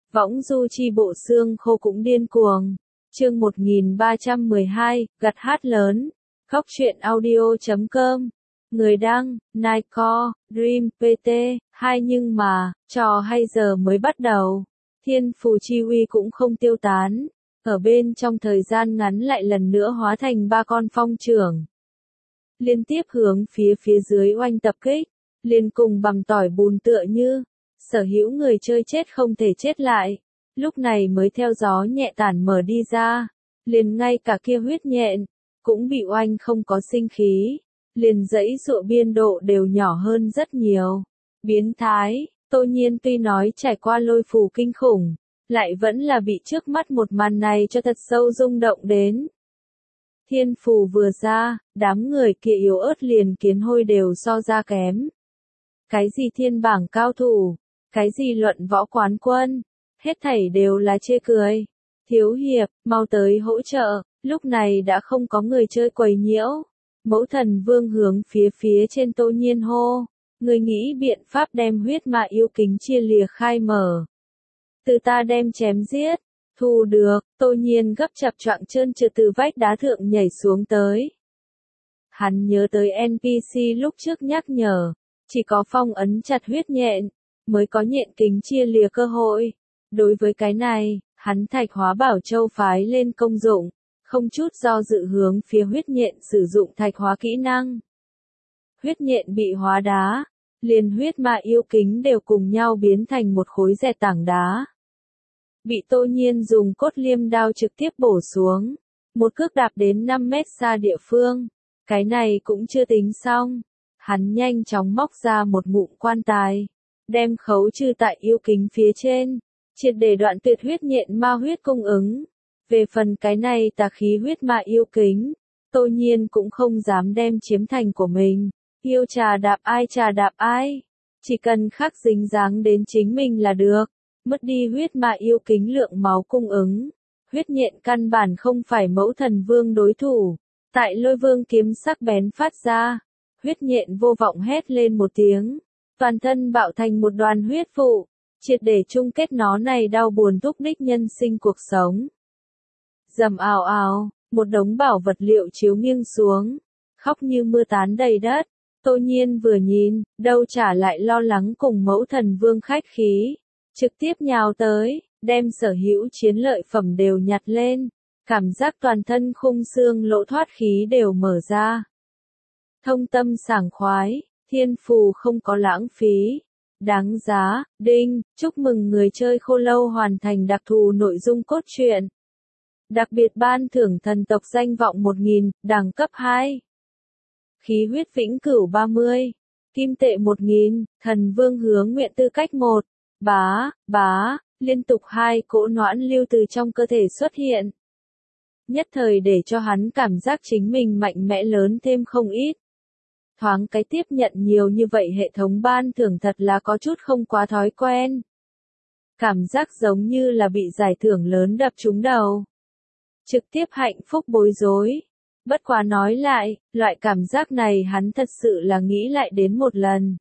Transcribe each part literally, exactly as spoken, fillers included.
Võng du chi bộ xương khô cũng điên cuồng. Chương một nghìn ba trăm mười hai, gặt hát lớn. Khóc chuyện audio chấm com. Người đăng, Nightcore, Dream, pê tê, hai nhưng mà, trò hay giờ mới bắt đầu. Thiên phù chi uy cũng không tiêu tán. Ở bên trong thời gian ngắn lại lần nữa hóa thành ba con phong trưởng. Liên tiếp hướng phía phía dưới oanh tập kích. Liền cùng bằm tỏi bùn tựa như. Sở hữu người chơi chết không thể chết lại. Lúc này mới theo gió nhẹ tản mở đi ra. Liền ngay cả kia huyết nhện. Cũng bị oanh không có sinh khí. Liền dãy dụa biên độ đều nhỏ hơn rất nhiều. Biến thái, Tô Nhiên tuy nói trải qua lôi phù kinh khủng. Lại vẫn là bị trước mắt một màn này cho thật sâu rung động đến. Thiên phù vừa ra, đám người kia yếu ớt liền kiến hôi đều so ra kém. Cái gì thiên bảng cao thủ, cái gì luận võ quán quân, hết thảy đều là chê cười. Thiếu hiệp, mau tới hỗ trợ, lúc này đã không có người chơi quấy nhiễu. Mẫu thần vương hướng phía phía trên Tô Nhiên hô, người nghĩ biện pháp đem huyết mạ yêu kính chia lìa khai mở. Từ ta đem chém giết, thu được, Tô Nhiên gấp chập choạng trơn trượt từ vách đá thượng nhảy xuống tới. Hắn nhớ tới en pê xê lúc trước nhắc nhở, chỉ có phong ấn chặt huyết nhện, mới có nhện kính chia lìa cơ hội. Đối với cái này, hắn thạch hóa bảo châu phái lên công dụng, không chút do dự hướng phía huyết nhện sử dụng thạch hóa kỹ năng. Huyết nhện bị hóa đá, liền huyết mạ yêu kính đều cùng nhau biến thành một khối dẹt tảng đá. Bị Tô Nhiên dùng cốt liêm đao trực tiếp bổ xuống, một cước đạp đến năm mét xa địa phương. Cái này cũng chưa tính xong, hắn nhanh chóng móc ra một ngụm quan tài, đem khấu trừ tại yêu kính phía trên, triệt để đoạn tuyệt huyết nhện ma huyết cung ứng. Về phần cái này tà khí huyết mạ yêu kính, Tô Nhiên cũng không dám đem chiếm thành của mình. Yêu trà đạp ai trà đạp ai, chỉ cần khắc dính dáng đến chính mình là được. Mất đi huyết mạ yêu kính lượng máu cung ứng, huyết nhện căn bản không phải mẫu thần vương đối thủ. Tại lôi vương kiếm sắc bén phát ra, huyết nhện vô vọng hét lên một tiếng, toàn thân bạo thành một đoàn huyết vụ, triệt để chung kết nó này đau buồn thúc đích nhân sinh cuộc sống. Rầm ào ào, một đống bảo vật liệu chiếu nghiêng xuống, khóc như mưa tán đầy đất. Tô Nhiên vừa nhìn, đâu trả lại lo lắng cùng mẫu thần vương khách khí, trực tiếp nhào tới, đem sở hữu chiến lợi phẩm đều nhặt lên, cảm giác toàn thân khung xương lỗ thoát khí đều mở ra. Thông tâm sảng khoái, thiên phù không có lãng phí, đáng giá, đinh, chúc mừng người chơi khô lâu hoàn thành đặc thù nội dung cốt truyện. Đặc biệt ban thưởng thần tộc danh vọng một nghìn, đẳng cấp hai. Khí huyết vĩnh cửu ba mươi, kim tệ một nghìn, thần vương hướng nguyện tư cách một, bá, bá, liên tục hai cỗ noãn lưu từ trong cơ thể xuất hiện. Nhất thời để cho hắn cảm giác chính mình mạnh mẽ lớn thêm không ít. Thoáng cái tiếp nhận nhiều như vậy hệ thống ban thưởng thật là có chút không quá thói quen. Cảm giác giống như là bị giải thưởng lớn đập trúng đầu. Trực tiếp hạnh phúc bối rối. Bất quá nói lại, loại cảm giác này hắn thật sự là nghĩ lại đến một lần.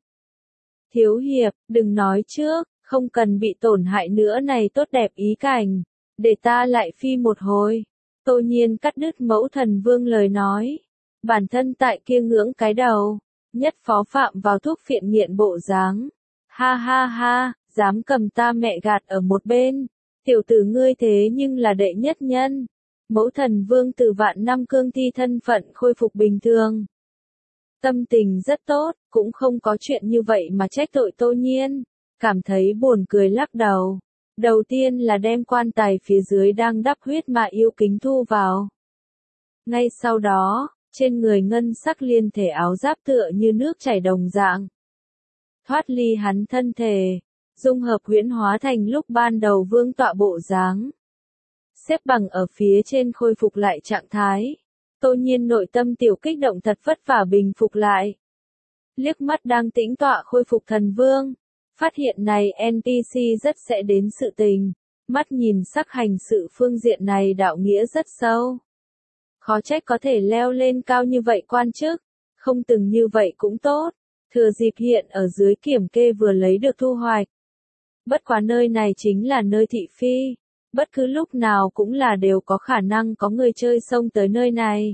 Thiếu hiệp, đừng nói trước, không cần bị tổn hại nữa này tốt đẹp ý cảnh. Để ta lại phi một hồi. Tô Nhiên cắt đứt mẫu thần vương lời nói. Bản thân tại kia ngưỡng cái đầu. Nhất phó phạm vào thuốc phiện nghiện bộ dáng. Ha ha ha, dám cầm ta mẹ gạt ở một bên. Tiểu tử ngươi thế nhưng là đệ nhất nhân. Mẫu thần vương từ vạn năm cương thi thân phận khôi phục bình thường. Tâm tình rất tốt, cũng không có chuyện như vậy mà trách tội Tô Nhiên. Cảm thấy buồn cười lắc đầu. Đầu tiên là đem quan tài phía dưới đang đắp huyết mạ yêu kính thu vào. Ngay sau đó, trên người ngân sắc liên thể áo giáp tựa như nước chảy đồng dạng. Thoát ly hắn thân thể, dung hợp huyễn hóa thành lúc ban đầu vương tọa bộ dáng. Xếp bằng ở phía trên khôi phục lại trạng thái. Tô Nhiên nội tâm tiểu kích động thật vất vả bình phục lại. Liếc mắt đang tĩnh tọa khôi phục thần vương. Phát hiện này en pê xê rất sẽ đến sự tình. Mắt nhìn sắc hành sự phương diện này đạo nghĩa rất sâu. Khó trách có thể leo lên cao như vậy quan chức. Không từng như vậy cũng tốt. Thừa dịp hiện ở dưới kiểm kê vừa lấy được thu hoạch. Bất quá nơi này chính là nơi thị phi, bất cứ lúc nào cũng là đều có khả năng có người chơi xông tới nơi này.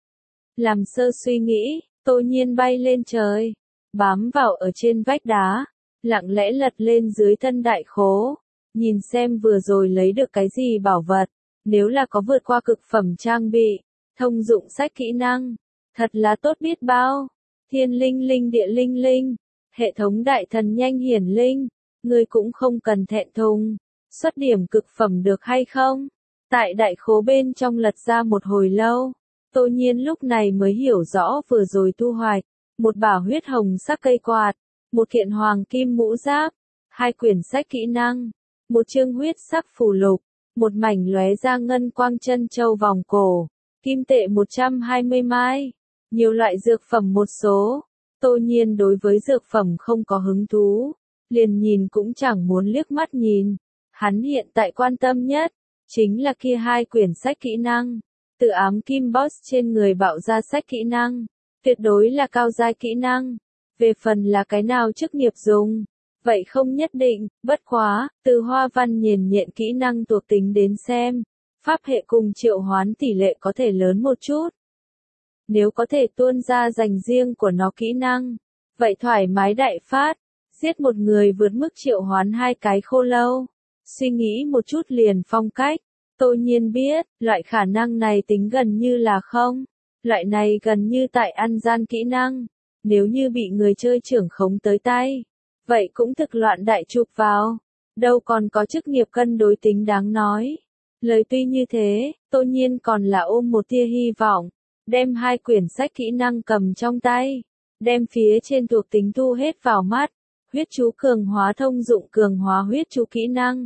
Làm sơ suy nghĩ, Tô Nhiên bay lên trời, bám vào ở trên vách đá, lặng lẽ lật lên dưới thân đại khố, nhìn xem vừa rồi lấy được cái gì bảo vật, nếu là có vượt qua cực phẩm trang bị, thông dụng sách kỹ năng, thật là tốt biết bao. Thiên linh linh địa linh linh, hệ thống đại thần nhanh hiển linh, ngươi cũng không cần thẹn thùng, xuất điểm cực phẩm được hay không? Tại đại khố bên trong lật ra một hồi lâu, Tô Nhiên lúc này mới hiểu rõ vừa rồi thu hoạch, một bả huyết hồng sắc cây quạt, một kiện hoàng kim mũ giáp, hai quyển sách kỹ năng, một chương huyết sắc phù lục, một mảnh lóe ra ngân quang chân châu vòng cổ, kim tệ một trăm hai mươi mai, nhiều loại dược phẩm một số. Tô Nhiên đối với dược phẩm không có hứng thú, liền nhìn cũng chẳng muốn liếc mắt nhìn. Hắn hiện tại quan tâm nhất, chính là kia hai quyển sách kỹ năng. Từ ám kim boss trên người bạo ra sách kỹ năng, tuyệt đối là cao giai kỹ năng. Về phần là cái nào chức nghiệp dùng, vậy không nhất định, bất quá, từ hoa văn nhiền nhện kỹ năng thuộc tính đến xem, pháp hệ cùng triệu hoán tỷ lệ có thể lớn một chút. Nếu có thể tuôn ra dành riêng của nó kỹ năng, vậy thoải mái đại phát, giết một người vượt mức triệu hoán hai cái khô lâu. Suy nghĩ một chút liền phong cách, Tô Nhiên biết, loại khả năng này tính gần như là không. Loại này gần như tại ăn gian kỹ năng, nếu như bị người chơi trưởng khống tới tay, vậy cũng thực loạn đại chụp vào, đâu còn có chức nghiệp cân đối tính đáng nói. Lời tuy như thế, Tô Nhiên còn là ôm một tia hy vọng, đem hai quyển sách kỹ năng cầm trong tay, đem phía trên thuộc tính thu hết vào mắt, huyết chú cường hóa thông dụng cường hóa huyết chú kỹ năng.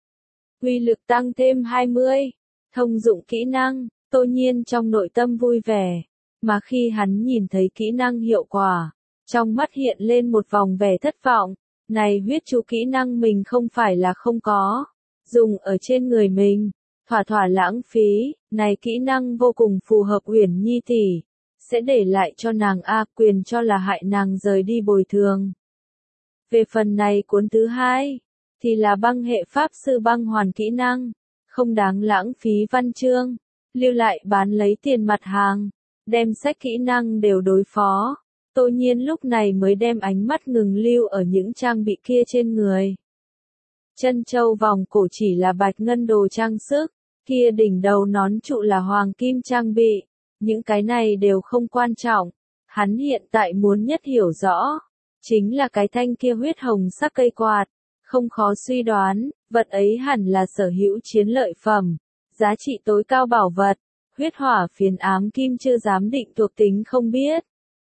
Uy lực tăng thêm hai mươi, thông dụng kỹ năng, Tô Nhiên trong nội tâm vui vẻ, mà khi hắn nhìn thấy kỹ năng hiệu quả, trong mắt hiện lên một vòng vẻ thất vọng, này huyết chú kỹ năng mình không phải là không có, dùng ở trên người mình, thỏa thỏa lãng phí, này kỹ năng vô cùng phù hợp Uyển Nhi tỷ, sẽ để lại cho nàng A quyền cho là hại nàng rời đi bồi thường. Về phần này cuốn thứ hai, thì là băng hệ pháp sư băng hoàn kỹ năng, không đáng lãng phí văn chương, lưu lại bán lấy tiền mặt hàng, đem sách kỹ năng đều đối phó. Tô Nhiên lúc này mới đem ánh mắt ngừng lưu ở những trang bị kia trên người. Chân châu vòng cổ chỉ là bạch ngân đồ trang sức, kia đỉnh đầu nón trụ là hoàng kim trang bị, những cái này đều không quan trọng. Hắn hiện tại muốn nhất hiểu rõ, chính là cái thanh kia huyết hồng sắc cây quạt. Không khó suy đoán, vật ấy hẳn là sở hữu chiến lợi phẩm, giá trị tối cao bảo vật, huyết hỏa phiến ám kim chưa dám định thuộc tính không biết.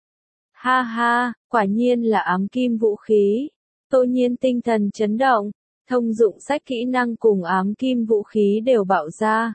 Ha ha, quả nhiên là ám kim vũ khí. Tô Nhiên tinh thần chấn động, thông dụng sách kỹ năng cùng ám kim vũ khí đều bạo ra.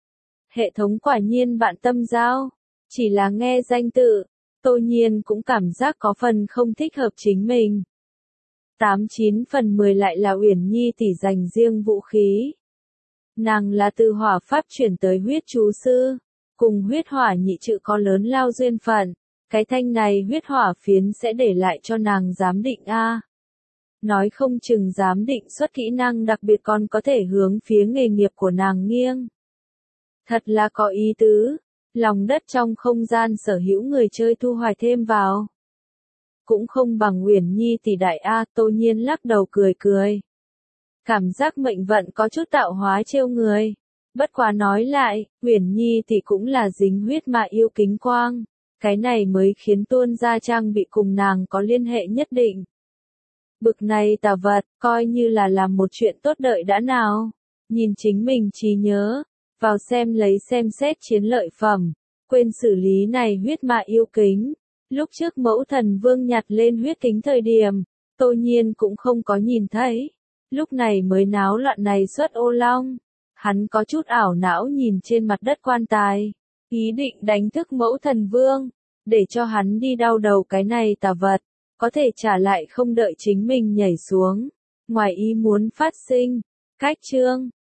Hệ thống quả nhiên bạn tâm giao, chỉ là nghe danh tự, Tô Nhiên cũng cảm giác có phần không thích hợp chính mình. Tám chín phần mười lại là Uyển Nhi tỷ dành riêng vũ khí. Nàng là từ hỏa pháp chuyển tới huyết chú sư, cùng huyết hỏa nhị trự có lớn lao duyên phận, cái thanh này huyết hỏa phiến sẽ để lại cho nàng giám định A. Nói không chừng giám định xuất kỹ năng đặc biệt còn có thể hướng phía nghề nghiệp của nàng nghiêng. Thật là có ý tứ, lòng đất trong không gian sở hữu người chơi thu hoạch thêm vào. Cũng không bằng Uyển Nhi tỷ đại A. Tô Nhiên lắc đầu cười cười. Cảm giác mệnh vận có chút tạo hóa trêu người. Bất quá nói lại, Uyển Nhi tỷ cũng là dính huyết mà yêu kính quang. Cái này mới khiến tuôn ra trang bị cùng nàng có liên hệ nhất định. Bực này tà vật, coi như là làm một chuyện tốt đợi đã nào. Nhìn chính mình trí nhớ, vào xem lấy xem xét chiến lợi phẩm, quên xử lý này huyết mà yêu kính. Lúc trước mẫu thần vương nhặt lên huyết kính thời điểm, Tô Nhiên cũng không có nhìn thấy. Lúc này mới náo loạn này xuất ô long. Hắn có chút ảo não nhìn trên mặt đất quan tài, ý định đánh thức mẫu thần vương, để cho hắn đi đau đầu cái này tà vật, có thể trả lại không đợi chính mình nhảy xuống. Ngoài ý muốn phát sinh, cách chương.